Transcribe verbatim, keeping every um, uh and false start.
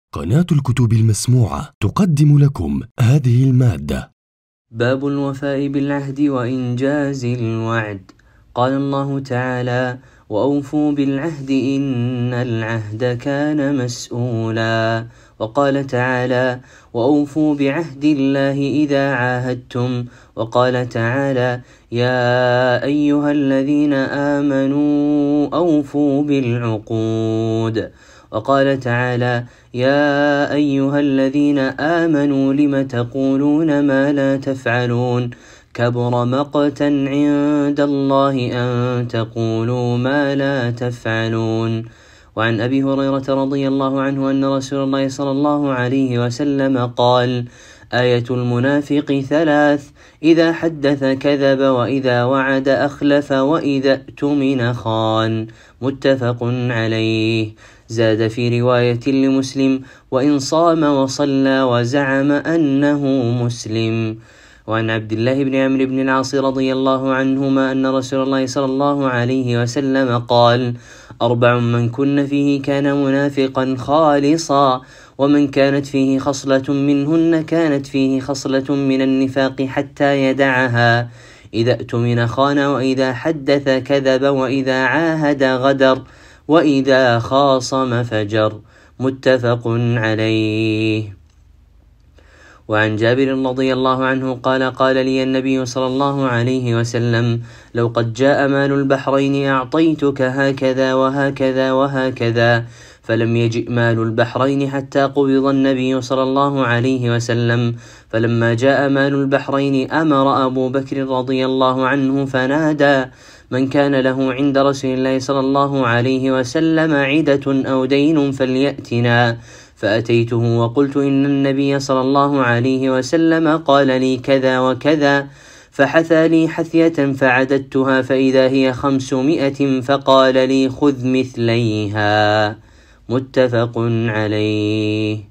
قناة الكتب المسموعة تقدم لكم هذه المادة. باب الوفاء بالعهد وإنجاز الوعد. قال الله تعالى: وأوفوا بالعهد إن العهد كان مسؤولا. وقال تعالى: وأوفوا بعهد الله إذا عاهدتم. وقال تعالى: يا أيها الذين آمنوا أوفوا بالعقود. وقال تعالى: يا أيها الذين آمنوا لم تقولون ما لا تفعلون كبر مقتا عند الله أن تقولوا ما لا تفعلون. وعن أبي هريرة رضي الله عنه أن رسول الله صلى الله عليه وسلم قال: آية المنافق ثلاث: إذا حدث كذب، وإذا وعد أخلف، وإذا اؤتمن خان. متفق عليه. زاد في رواية لمسلم: وإن صام وصلى وزعم أنه مسلم. وعن عبد الله بن عمرو بن العاص رضي الله عنهما أن رسول الله صلى الله عليه وسلم قال: أربع من كن فيه كان منافقا خالصا، ومن كانت فيه خصلة منهن كانت فيه خصلة من النفاق حتى يدعها: إذا اؤتمن خان، وإذا حدث كذب، وإذا عاهد غدر، وإذا خاصم فجر. متفق عليه. وعن جابر رضي الله عنه قال: قال لي النبي صلى الله عليه وسلم: لو قد جاء مال البحرين أعطيتك هكذا وهكذا وهكذا، فلم يجئ مال البحرين حتى قبض النبي صلى الله عليه وسلم. فلما جاء مال البحرين أمر أبو بكر رضي الله عنه فنادى: من كان له عند رسول الله صلى الله عليه وسلم عدة أو دين فليأتنا. فأتيته وقلت: إن النبي صلى الله عليه وسلم قال لي كذا وكذا، فحثى لي حثية فعددتها فإذا هي خمسمائة، فقال لي: خذ مثليها. متفق عليه.